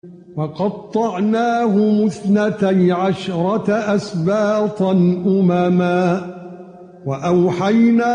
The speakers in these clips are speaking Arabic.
وَقَطَّعْنَاهُمُ 12 أسباطا أمما وَأَوْحَيْنَا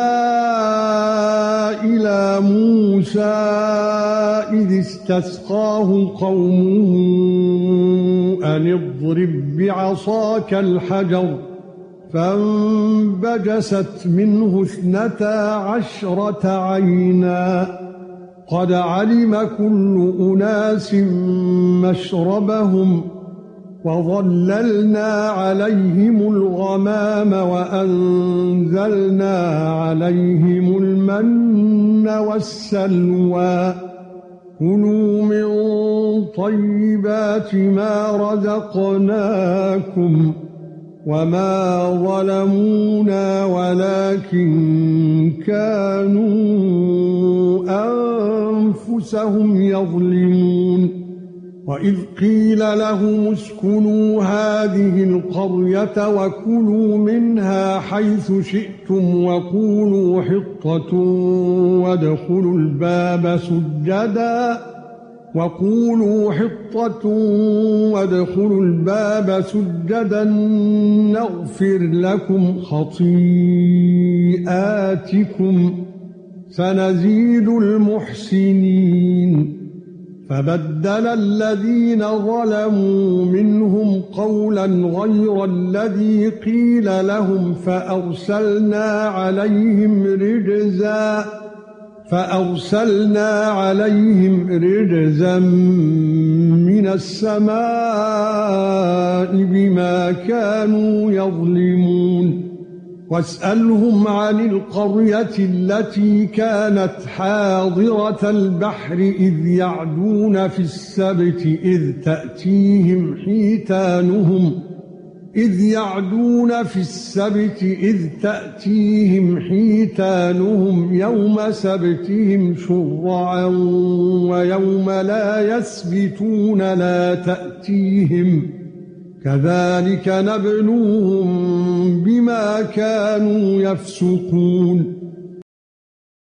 إِلَى مُوسَى إِذِ استسقاه قَوْمُهُ أَنِ اضْرِب بِّعَصَاكَ الْحَجَرَ فَانبَجَسَتْ مِنْهُ 12 عَيْنًا قَدْ عَلِمَ كُلُّ أُنَاسٍ مَّشْرَبَهُمْ وَظَلَّلْنَا عَلَيْهِمُ الْغَمَامَ وَأَنزَلْنَا عَلَيْهِمُ الْمَنَّ وَالسَّلْوَىٰ كُلُوا مِن طَيِّبَاتِ مَا رَزَقْنَاكُمْ وَمَا ظَلَمُونَا وَلَكِن كَانُوا أَنفُسَهُمْ يَظْلِمُونَ وَإِذْ قِيلَ لَهُمُ اسْكُنُوا هَٰذِهِ الْقَرْيَةَ وَكُلُوا مِنْهَا حَيْثُ شِئْتُمْ وَقُولُوا حِطَّةٌ وَادْخُلُوا الْبَابَ سُجَّدًا نَّغْفِرْ لَكُمْ خَطِيئَاتِكُمْ سَنَزِيدُ الْمُحْسِنِينَ فَبَدَّلَ الَّذِينَ مِنْهُمْ مِنْهُمْ قَوْلًا غَيْرَ الَّذِي قِيلَ لَهُمْ فَأَرْسَلْنَا عَلَيْهِمْ رِجْزًا مِّنَ السَّمَاءِ بِمَا كَانُوا يَظْلِمُونَ وَاسْأَلْهُمْ عَنِ الْقَرْيَةِ الَّتِي كَانَتْ حَاضِرَةَ الْبَحْرِ إِذْ يَعْدُونَ فِي السَّبْتِ إِذْ تَأْتِيهِمْ حِيتَانُهُمْ يَوْمَ سَبْتِهِمْ شُرَّعًا وَيَوْمَ لَا يَسْبِتُونَ لَا تَأْتِيهِمْ كَذَلِكَ نَبْلُوهُم بِمَا كَانُوا يَفْسُقُونَ